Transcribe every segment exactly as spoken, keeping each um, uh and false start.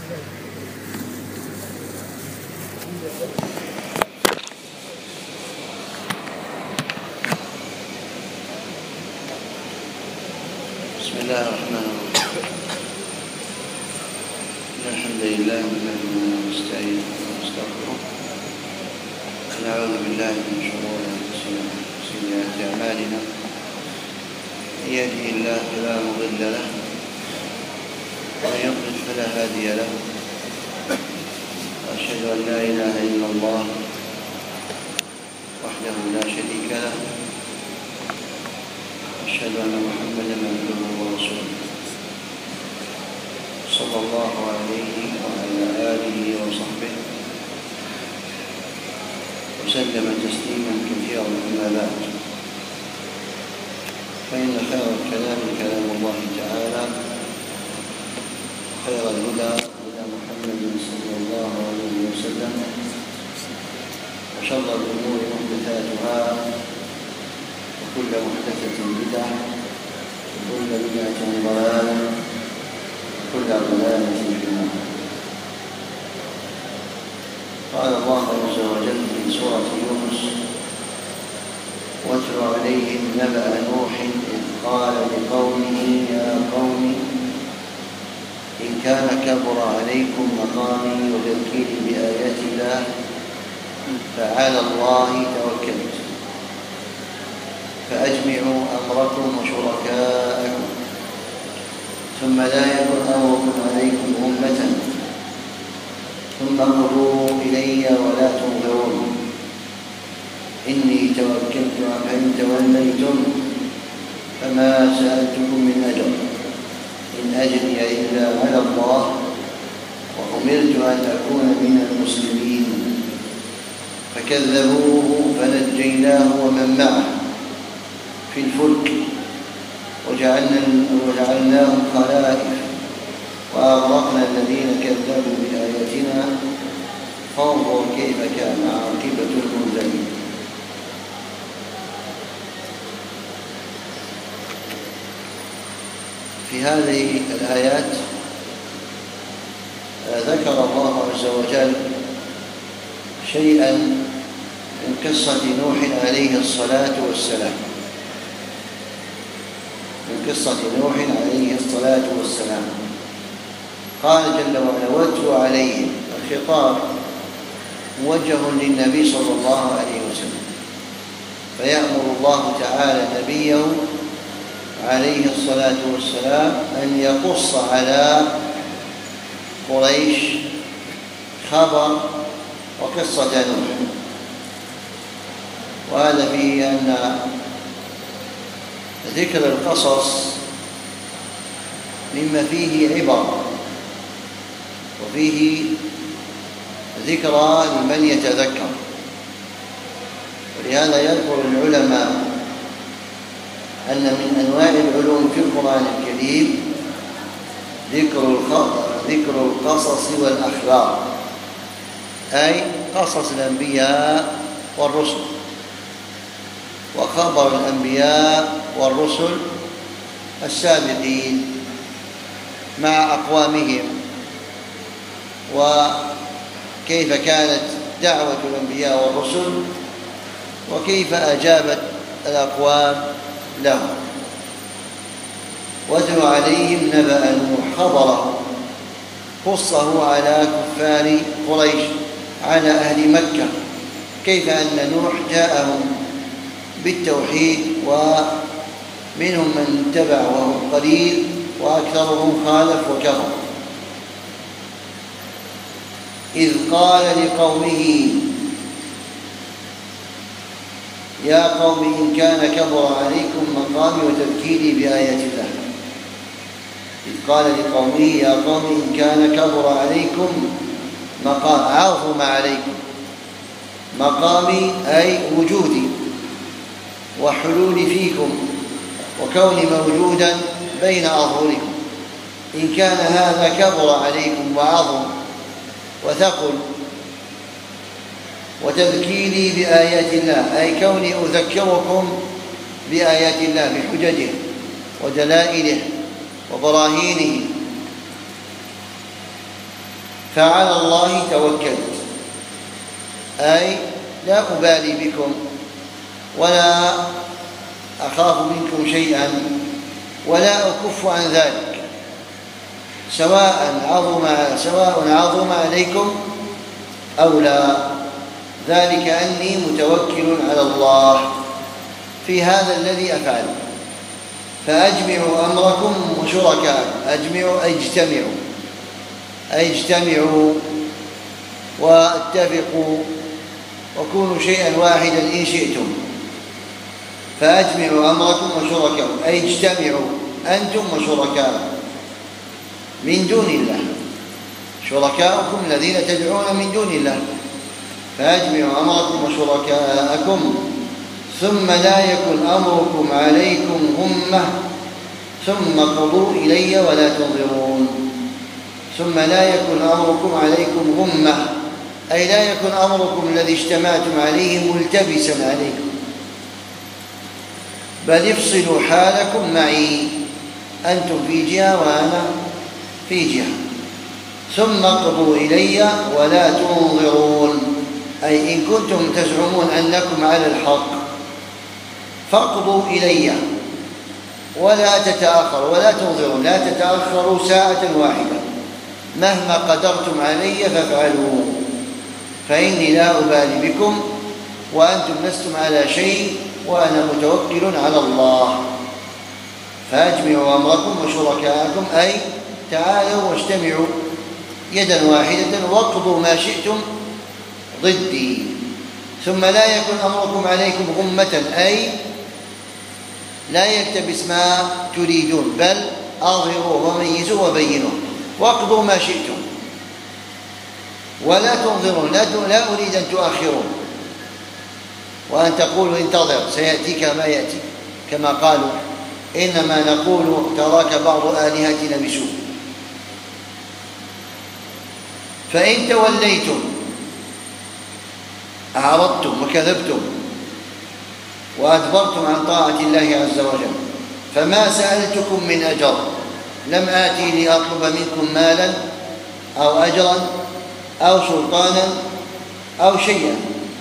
بسم الله الرحمن الرحيم. الحمد لله نحمده ونستعينه ونستغفره ونعوذ بالله من شرور انفسنا وسيئات اعمالنا. من يهده الله فلا مضل له ومن يضلل فلا هادي له. واشهد ان لا اله الا الله وحده لا شريك له. أشهد أن محمدا عبده ورسوله صلى الله عليه وعلى آله وصحبه وسلم تسليما كثيرا. أما بعد، فإن خير الكلام كلام الله تعالى، خير الهدى هدى محمد صلى الله عليه وسلم، وشر الأمور محدثاتها، وكل محدثة بدعة، وكل بدعة ضلالة، وكل ضلالة في النار. قال الله عز وجل في سورة يونس: واتل عليهم نبأ نوح إذ قال لقومه يا قوم إن كان كبر عليكم مقامي وتذكيري بآيات الله فعلى الله توكلت فأجمعوا أمركم وشركاءكم ثم لا يكن أمركم عليكم أمة ثم قضوا إلي ولا تنظرون إني توكلت. فإن توليتم فما سألتكم من أجر إن أجري إلا على الله وأمرت أن أكون من المسلمين. فكذبوه فنجيناه ومن معه في الفلك وجعلنا وجعلناهم خلائف وأغرقنا الذين كذبوا بآياتنا فانظر كيف كان عاقبة المنذرين. في هذه الآيات ذكر الله عز وجل شيئا من قصة نوح عليه الصلاة والسلام من قصة نوح عليه الصلاة والسلام. قال جل وعلا: واتل عليهم. الخطاب موجه للنبي صلى الله عليه وسلم، فيأمر الله تعالى نبيه عليه الصلاة والسلام أن يقص على قريش خبر وقصة نوح. وهذا فيه أن ذكر القصص مما فيه عبر وفيه ذكرى لمن يتذكر. ولهذا يذكر العلماء أن من أنواع العلوم في القرآن الكريم ذكر ذكر القصص والأخبار، أي قصص الأنبياء والرسل وخبر الأنبياء والرسل السابقين مع أقوامهم، وكيف كانت دعوة الأنبياء والرسل وكيف أجابت الأقوام لهم. واتل عليهم نبأ نوح خبره قصه على كفار قريش على أهل مكة، كيف أن نوح جاءهم بالتوحيد ومنهم من اتبع وهم قليل وأكثرهم خالف وكفر. إذ قال لقومه يا قوم إن كان كبر عليكم مقامي وتذكيري بآيات الله. إذ قال لقومه يا قوم إن كان كبر عليكم مقام عظم عليكم مقامي أي وجودي وحلولي فيكم وكوني موجودا بين أظهركم. إن كان هذا كبر عليكم وعظم وثقل وتذكيري بآيات الله أي كوني أذكركم بآيات الله بحججه ودلائله وبراهينه فعلى الله توكلت، أي لا أبالي بكم ولا أخاف منكم شيئا ولا أكف عن ذلك، سواء عظم سواء عظم عليكم أو لا، ذلك أني متوكل على الله في هذا الذي أفعله. فأجمعوا أمركم وشركاء، أجمعوا أي اجتمعوا، أي اجتمعوا واتفقوا وكونوا شيئا واحدا إن شئتم. فأجمعوا أمركم وشركاء أي اجتمعوا أنتم وشركاء من دون الله، شركاؤكم الذين تدعون من دون الله. فأجمعوا أمركم وشركاءكم ثم لا يكن أمركم عليكم غمة ثم قضوا إلي ولا تنظرون. ثم لا يكن أمركم عليكم غمة، أي لا يكن أمركم الذي اجتمعتم عليه ملتبسا عليكم، بل افصلوا حالكم معي، أنتم في جهة وأنا في جهة. ثم اقضوا إلي ولا تنظرون، أي إن كنتم تزعمون أنكم على الحق فاقضوا إلي ولا تتأخروا ولا تنظروا، لا تتأخروا ساعة واحدة، مهما قدرتم علي فافعلوا، فإني لا أبالي بكم وأنتم لستم على شيء وأنا متوكل على الله. فأجمعوا أمركم وشركاءكم، أي تعالوا واجتمعوا يدا واحدة واقضوا ما شئتم ضدي. ثم لا يكن أمركم عليكم غمة، أي لا يلتبس ما تريدون، بل أظهروا وميزوا وبينوا واقضوا ما شئتم ولا تنظرون، لا أريد أن تؤخرون وأن تقولوا انتظر سيأتيك ما يأتي، كما قالوا إنما نقول تراك بعض آلهتنا بسوء. فإن توليتم أعرضتم وكذبتم وأدبرتم عن طاعة الله عز وجل فما سألتكم من أجر، لم آتي لأطلب منكم مالا أو أجرا أو سلطانا أو شيئا،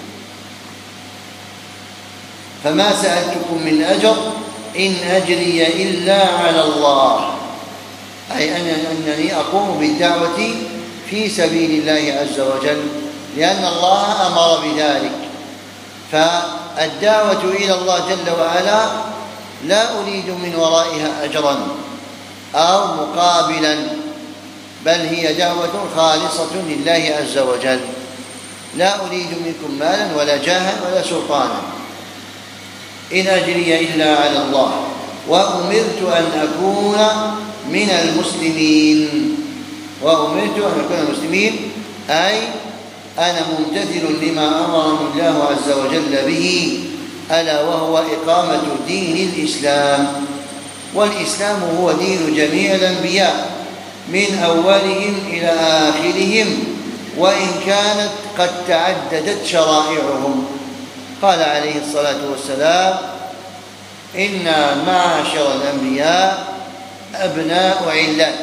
فما سألتكم من أجر إن أجري إلا على الله، أي أنني أقوم بالدعوة في سبيل الله عز وجل لأن الله أمر بذلك. فالدعوة إلى الله جل وعلا لا أريد من ورائها أجرا أو مقابلا، بل هي دعوة خالصة لله عز وجل، لا أريد منكم مالا ولا جاها ولا سلطانا، إن أجري إلا على الله، وأمرت أن أكون من المسلمين. وأمرت أن أكون من المسلمين أي أنا ممتثل لما أمرني الله عز وجل به، ألا وهو إقامة دين الإسلام. والإسلام هو دين جميع الأنبياء من أولهم إلى آخرهم، وإن كانت قد تعددت شرائعهم. قال عليه الصلاة والسلام إنا معاشر الأنبياء أبناء علات،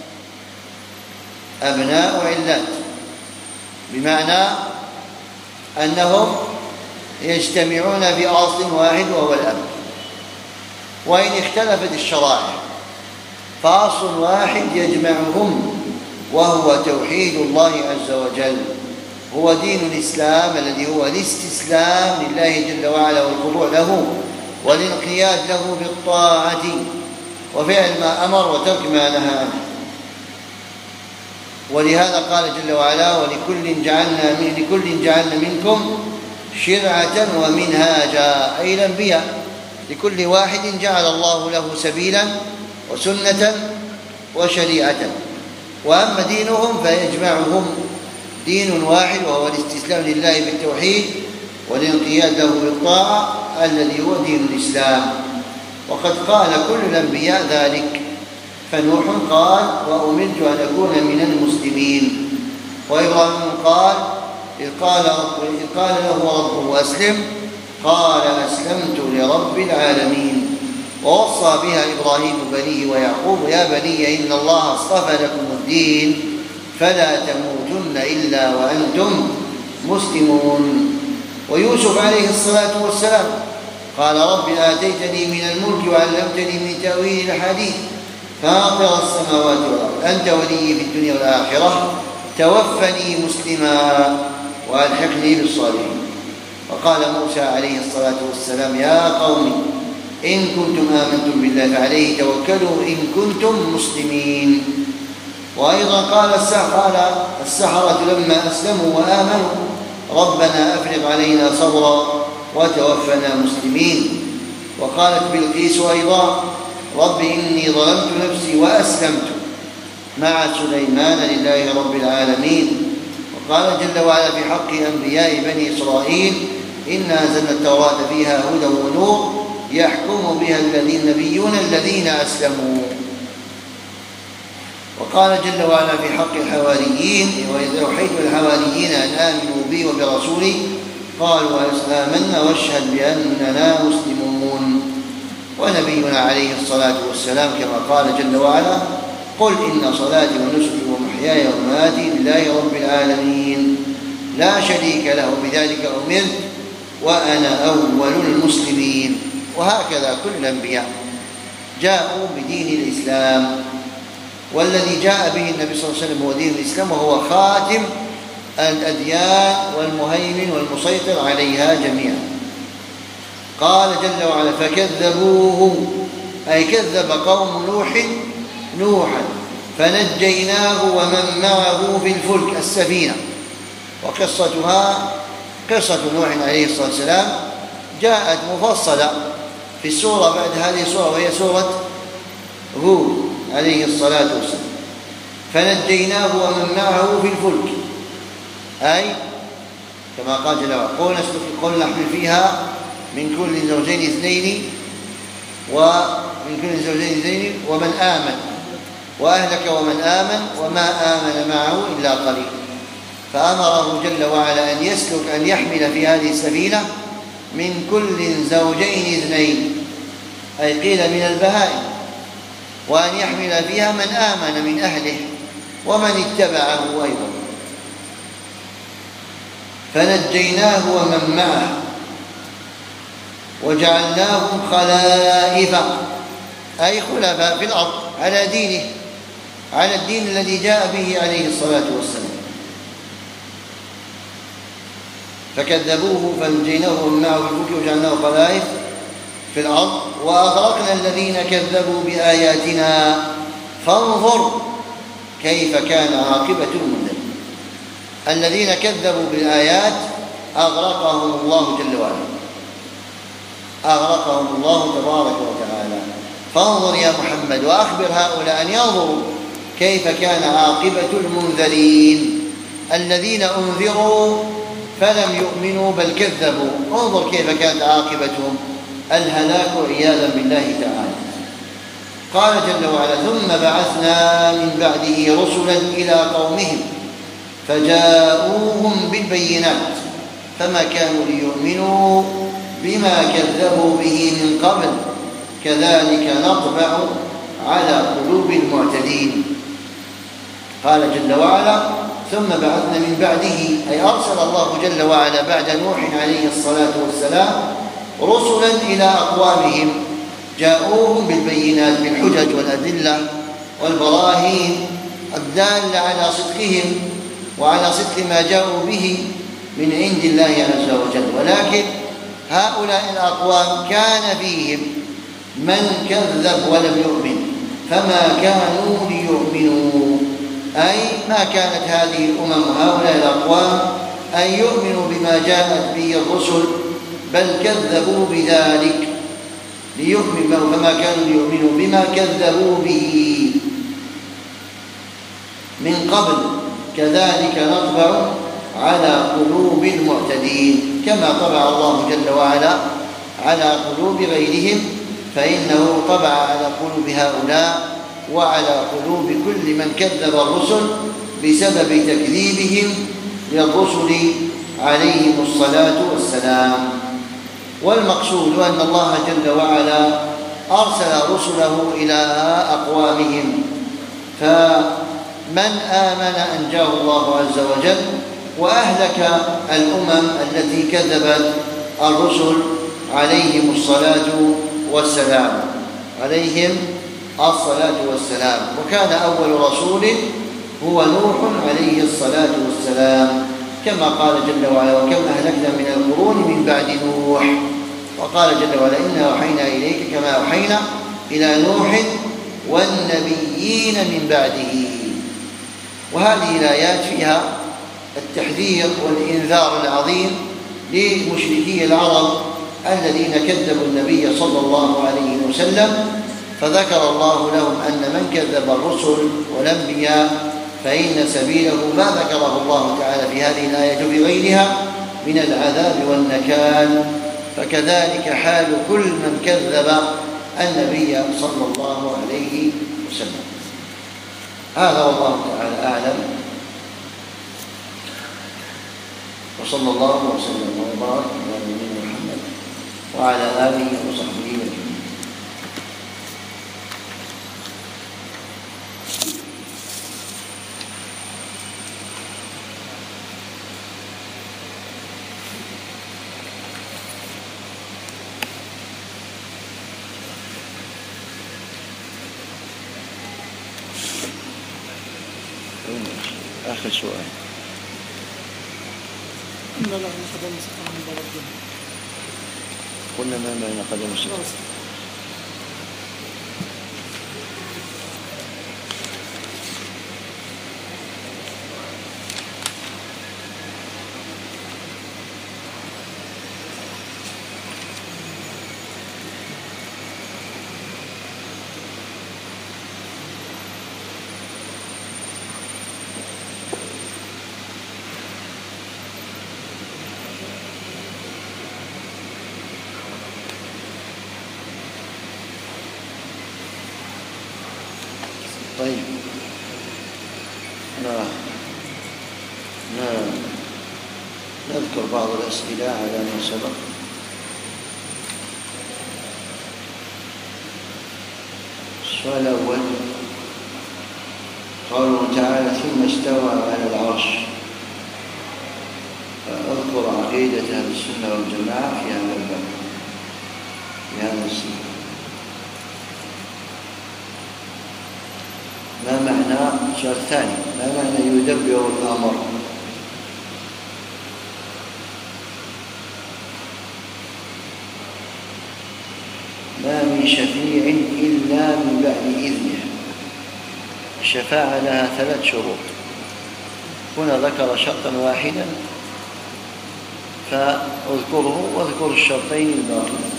أبناء علات بمعنى أنهم يجتمعون بأصل واحد وهو الأب، وإن اختلفت الشرائع فأصل واحد يجمعهم وهو توحيد الله عز وجل، هو دين الإسلام الذي هو الاستسلام لله جل وعلا والخضوع له والانقياد له بالطاعة وفعل ما أمر وترك ما نهى عنه. ولهذا قال جل وعلا ولكل جعلنا من لكل جعلنا منكم شرعة ومنهاجا، أي الأنبياء لكل واحد جعل الله له سبيلا وسنة وشريعة، وأما دينهم فيجمعهم دين واحد وهو الاستسلام لله بالتوحيد والانقياد له بالطاعة الذي هو دين الإسلام. وقد قال كل الأنبياء ذلك، فنوح قال وأمرت أن أكون من المسلمين، وإبراهيم قال إذ قال, إذ قال له ربه أسلم قال أسلمت لرب العالمين. ووصى بها إبراهيم بنيه ويعقوب يا بني إن الله اصطفى لكم الدين فلا تموتن إلا وأنتم مسلمون. ويوسف عليه الصلاة والسلام قال رب آتيتني من الملك وعلمتني من تأويل الحديث فاطر السماوات والأرض أنت ولي في الدنيا والآخرة توفني مسلما وألحقني بالصالحين. وقال موسى عليه الصلاة والسلام يا قوم إن كنتم آمنتم بالله فعليه توكلوا إن كنتم مسلمين. وأيضا قال السحرة لما أسلموا وآمنوا ربنا أفرغ علينا صبرا وتوفنا مسلمين. وقالت بلقيس أيضا رب إني ظلمت نفسي وأسلمت مع سليمان لله رب العالمين. وقال جل وعلا في حق أنبياء بني إسرائيل إنا أنزلنا التوراة فيها هدى ونور يحكم بها الذين النبيون الذين أسلموا. وقال جل وعلا في حق الحواريين وإذ أوحيت الحواريين أن آمنوا بي وبرسولي قالوا آمنا واشهد بأننا مسلمون. ونبينا عليه الصلاة والسلام كما قال جل وعلا قل إن صلاتي ونسكي ومحياي ومماتي لله رب العالمين لا شريك له بذلك أمرت وأنا أول المسلمين. وهكذا كل الأنبياء جاءوا بدين الإسلام، والذي جاء به النبي صلى الله عليه وسلم هو دين الإسلام وهو خاتم الأديان والمهيمن والمسيطر عليها جميعا. قال جل وعلا فكذبوه أي كذب قوم نوح نوحا فنجيناه ومن معه في الفلك السفينة. وقصتها قصة نوح عليه الصلاة والسلام جاءت مفصلة في السورة بعد هذه السورة وهي سورة هود عليه الصلاة والسلام. فنجيناه ومن معه في الفلك أي كما قال جل وعلا قل نحمل فيها من كل زوجين اثنين ومن كل زوجين اثنين ومن آمن وأهلك ومن آمن وما آمن معه إلا قليل. فأمره جل وعلا أن يسلك أن يحمل في هذه السفينة من كل زوجين اثنين أي قيل من البهائم، وأن يحمل فيها من آمن من أهله ومن اتبعه أيضا. فنجيناه ومن معه وجعلناهم خلائف أي خلفاء في الأرض على دينه على الدين الذي جاء به عليه الصلاة والسلام. فكذبوه فنجيناه ومن معه في الفلك وجعلناه خلائف في الأرض وأغرقنا الذين كذبوا بآياتنا فانظر كيف كان عاقبة المنذرين. الذين كذبوا بالآيات أغرقهم الله جل وعلا أغرقهم الله تبارك وتعالى. فانظر يا محمد وأخبر هؤلاء أن ينظروا كيف كان عاقبة المنذرين الذين أنذروا فلم يؤمنوا بل كذبوا. انظر كيف كانت عاقبتهم الهلاك عياذا بالله تعالى. قال جل وعلا ثم بعثنا من بعده رسلا إلى قومهم فجاءوهم بالبينات فما كانوا ليؤمنوا بما كذبوا به من قبل كذلك نطبع على قلوب المعتدين. قال جل وعلا ثم بعثنا من بعده أي أرسل الله جل وعلا بعد نوح عليه الصلاة والسلام رسلا إلى أقوامهم جاءوهم بالبينات بالحجج والأدلة والبراهين الدالة على صدقهم وعلى صدق ما جاءوا به من عند الله عز وجل. ولكن هؤلاء الأقوام كان فيهم من كذب ولم يؤمن فما كانوا ليؤمنوا أي ما كانت هذه الأمم هؤلاء الأقوام أن يؤمنوا بما جاءت به الرسل بل كذبوا بذلك ليؤمنوا فما كانوا ليؤمنوا بما كذبوا به من قبل كذلك نطبع على قلوب المعتدين كما طبع الله جل وعلا على قلوب غيرهم فإنه طبع على قلوب هؤلاء وعلى قلوب كل من كذب الرسل بسبب تكذيبهم للرسل عليهم الصلاة والسلام. والمقصود أن الله جل وعلا أرسل رسله إلى أقوامهم من آمن أنجاه الله عز وجل، وأهلك الأمم التي كذبت الرسل عليهم الصلاة والسلام عليهم الصلاة والسلام. وكان أول رسول هو نوح عليه الصلاة والسلام، كما قال جل وعلا: وكم أهلكنا من القرون من بعد نوح. وقال جل وعلا: إنا أوحينا إليك كما أوحينا إلى نوح والنبيين من بعده. وهذه الآيات فيها التحذير والإنذار العظيم لمشركي العرب الذين كذبوا النبي صلى الله عليه وسلم، فذكر الله لهم أن من كذب الرسل والأنبياء فإن سبيله ما ذكره الله تعالى في هذه الآية بغيرها من العذاب والنكال، فكذلك حال كل من كذب النبي صلى الله عليه وسلم. هذا والله تعالى أعلم، وصلى الله وسلم وبارك على نبينا محمد وعلى آله وصحبه أجمعين. آخر سؤال. قلنا ما معنى قدم الستر؟ طيب، لا لا نذكر بعض الأسئلة على ما سبق. السؤال الأول: قوله تعالى: ثم استوى على العرش. أذكر عقيدة أهل السنة والجماعة في هذا الباب، في هذا السنة. ما معنى السؤال الثاني: ما معنى يدبر الأمر؟ ما من شفيع إلا من بعد إذنه. الشفاعة لها ثلاث شروط، هنا ذكر شرطا واحدا فأذكره واذكر الشرطين الباقيين.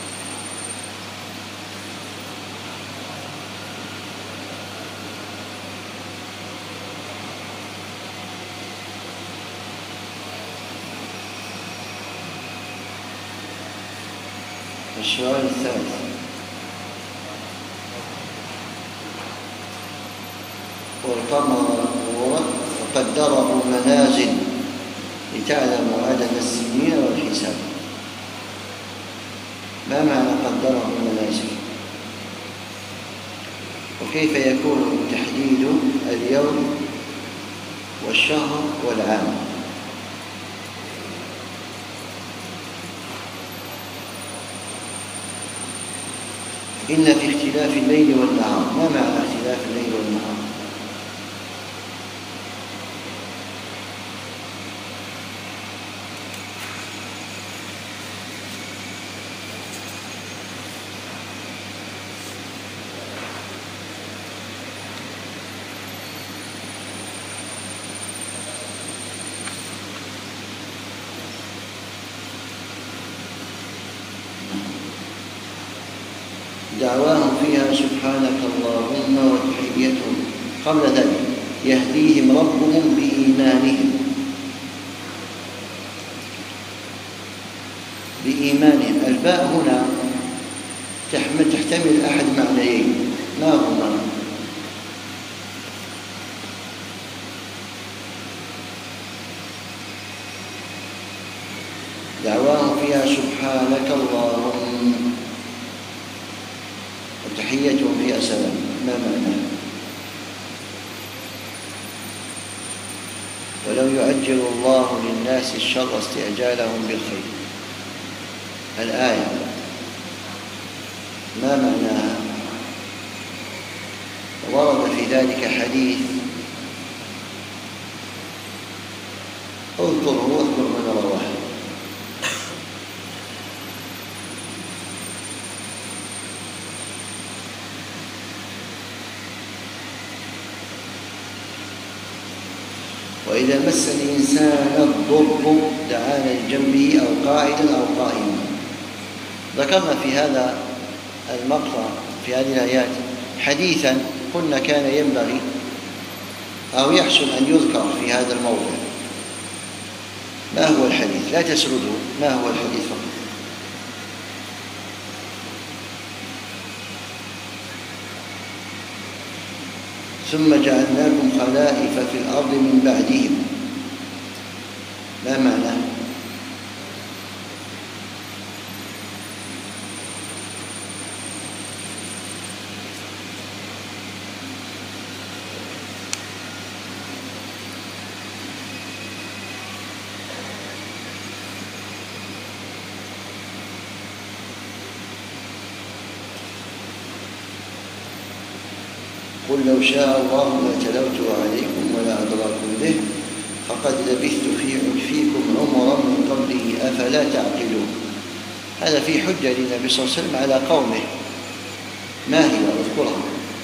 السؤال الثالث: والقمر وقدره منازل لتعلموا عدد السنين والحساب. ما معنى قدره منازل؟ وكيف يكون تحديد اليوم والشهر والعام؟ إن في اختلاف الليل والنهار. ما معنى اختلاف الليل والنهار؟ دعواهم فيها سبحانك اللهم وتحيتهم. قبل ذلك: يهديهم ربهم بإيمانهم. بإيمانهم. الباء هنا تحتمل أحد معنيين، ما هما؟ دعواهم فيها سبحانك اللهم وتحيتهم فيها سلام. ما معناه؟ ولو يعجل الله للناس الشر استعجالهم بالخير. الآية ما معناها؟ ورد في ذلك حديث اذكره واذكر من رواه. وإذا مس الإنسان الضر دعانا لجنبه أو قاعدا أو قائما. ذكرنا في هذا المقطع في هذه الآيات حديثا قلنا كان ينبغي أو يحسن أن يذكر في هذا الموضع. ما هو الحديث؟ لا تسرده، ما هو الحديث فقط. ثم جعلناكم خلائف في الأرض من بعدهم. ما معناه؟ قل لو شاء الله لتلوت عليكم ولا أدراكم به فقد لبثت في فيكم عمرا من قبله أفلا تعقلون. هذا في حجة للنبي صلى الله عليه وسلم على قومه. ما هي؟ اذكرها.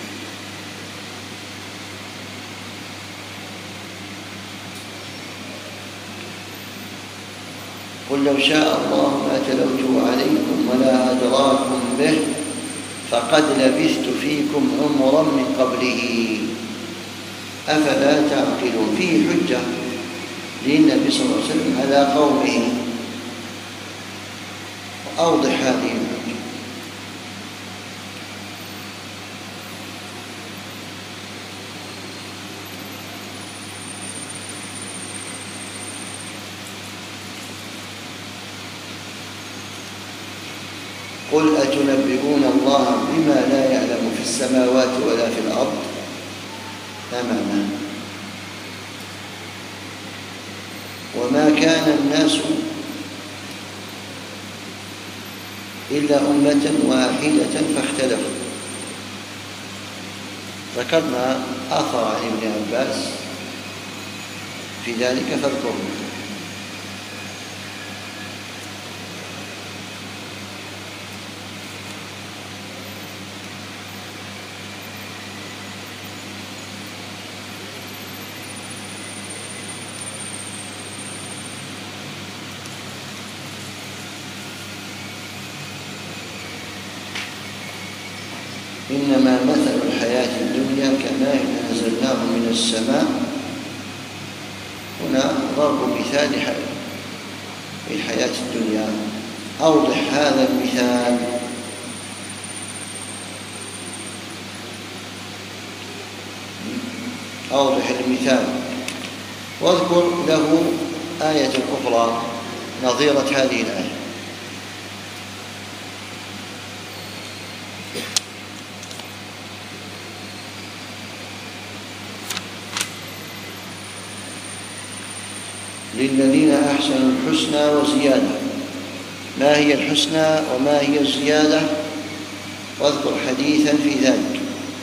قل لو شاء الله ما تلوته عليكم ولا أدراكم به فقد لبثت فيكم عمرا من قبله أفلا تعقلون. فيه حجة للنبي صلى الله عليه وسلم على قومه. وأوضح هذه الحجة. قل أتنبئون الله بما لا يعلم في السماوات ولا في الأرض. ما معناه؟ وما كان الناس إلا أمة واحدة فاختلفوا. ذكرنا آثار عن ابن عباس في ذلك فاذكروا. إنما مثل الحياة الدنيا كماء أنزلناه من السماء. هنا ضرب مثال الحياة الدنيا. أوضح هذا المثال. أوضح المثال واذكر له آية أخرى نظيرة هذه الآية. للذين أحسنوا الحسنى وزيادة. ما هي الحسنى وما هي الزيادة؟ واذكر حديثا في ذلك.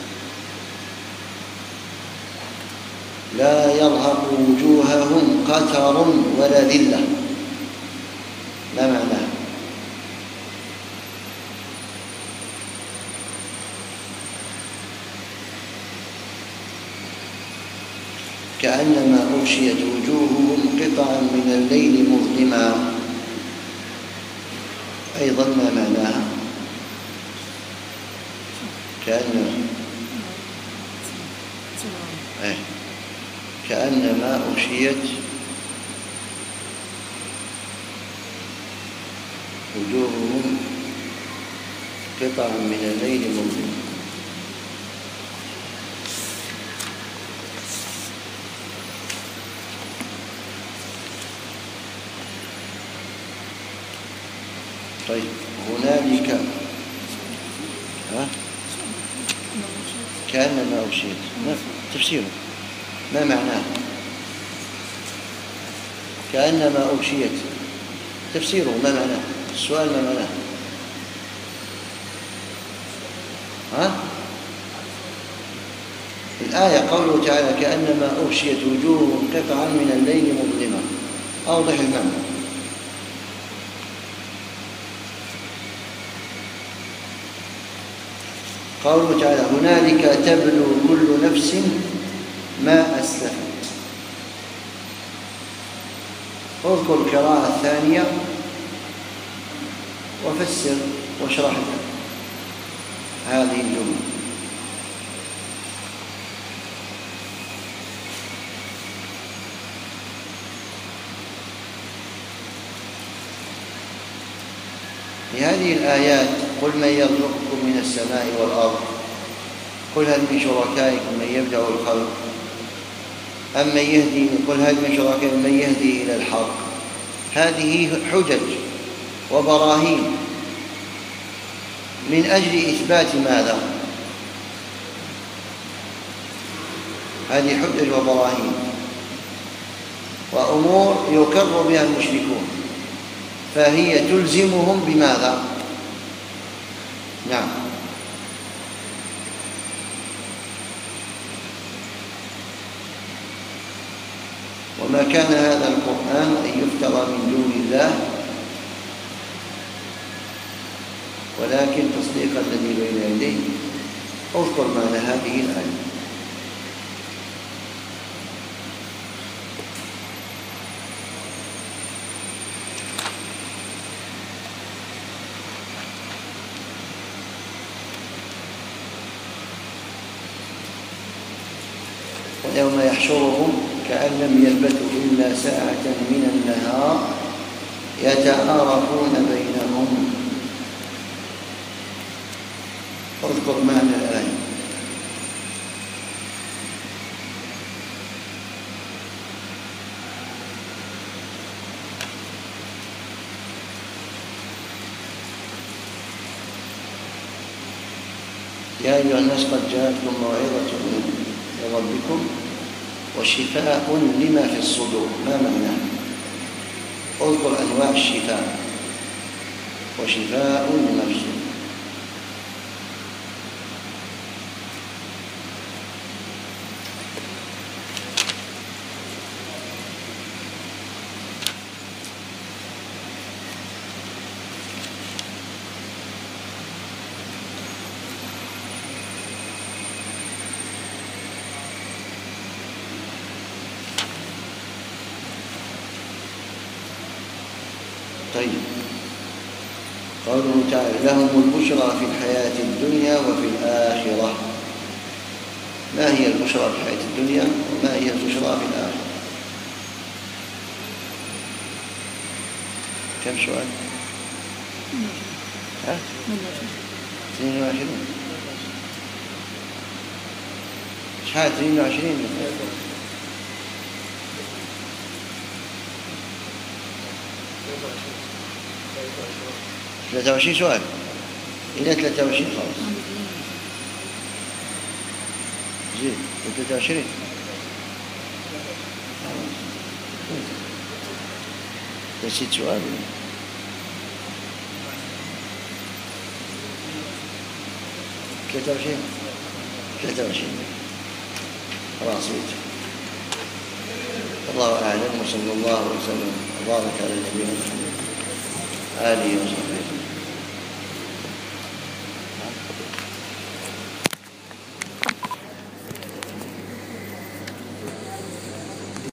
لا يرهق وجوههم قتر ولا ذلة. ما معناه؟ كأنما أغشيت وجوههم قطعا من الليل مظلما. أيضا ما معناها؟ كأن إيه. كأنما أغشيت وجوههم قطعا من الليل مظلما. طيب هنالك ها كأنما أغشيت. تفسيره ما معناه؟ كأنما أغشيت، تفسيره ما معناه؟ السؤال ما معناه؟ ها؟ الآية قوله تعالى كأنما أغشيت وجوه قطعا من الليل مظلمة، أوضح المعنى. قوله تعالى هنالك تبلو كل نفس ما أسلفت. اذكر القراءة الثانية وفسر واشرح هذه الجملة. في هذه الآيات قل من يرزقكم من السماء والأرض، قل هل من شركائكم من يبدأ الخلق أم من يهدي، قل هل من شركائكم من يهدي إلى الحق. هذه حجج وبراهين من أجل إثبات ماذا؟ هذه حجج وبراهين وأمور يقر بها المشركون، فهي تلزمهم بماذا؟ نعم. وما كان هذا القرآن أن يفترى من دون الله ولكن تصديق الذي بين يديه. اذكر معنى هذه الآية. ويوم يحشرهم كأن لم يلبثوا إلا ساعة من النهار يتعارفون بينهم. اذكر معنى الآية. يا أيها الناس قد جاءتكم موعظة من ربكم وشفاء لما في الصدور. ما معناه؟ اذكر أنواع الشفاء. وشفاء لما في الصدور. طيب، قوله تعالى لهم البشرى في الحياة الدنيا وفي الآخرة. ما هي البشرى في الحياة الدنيا وما هي البشرى في الآخرة؟ كم سؤال؟ ها؟ اثنين وعشرين. شحال اثنين وعشرين؟ ثلاثة وعشرين سؤال. إلى ثلاثة وعشرين خلاص. زين ثلاثة وعشرين. نسيت سؤال. ثلاثة وعشرين ثلاثة وعشرين خلاص. الله أعلم، وصلى الله وسلم وبارك على نبينا محمد آله وصحبه.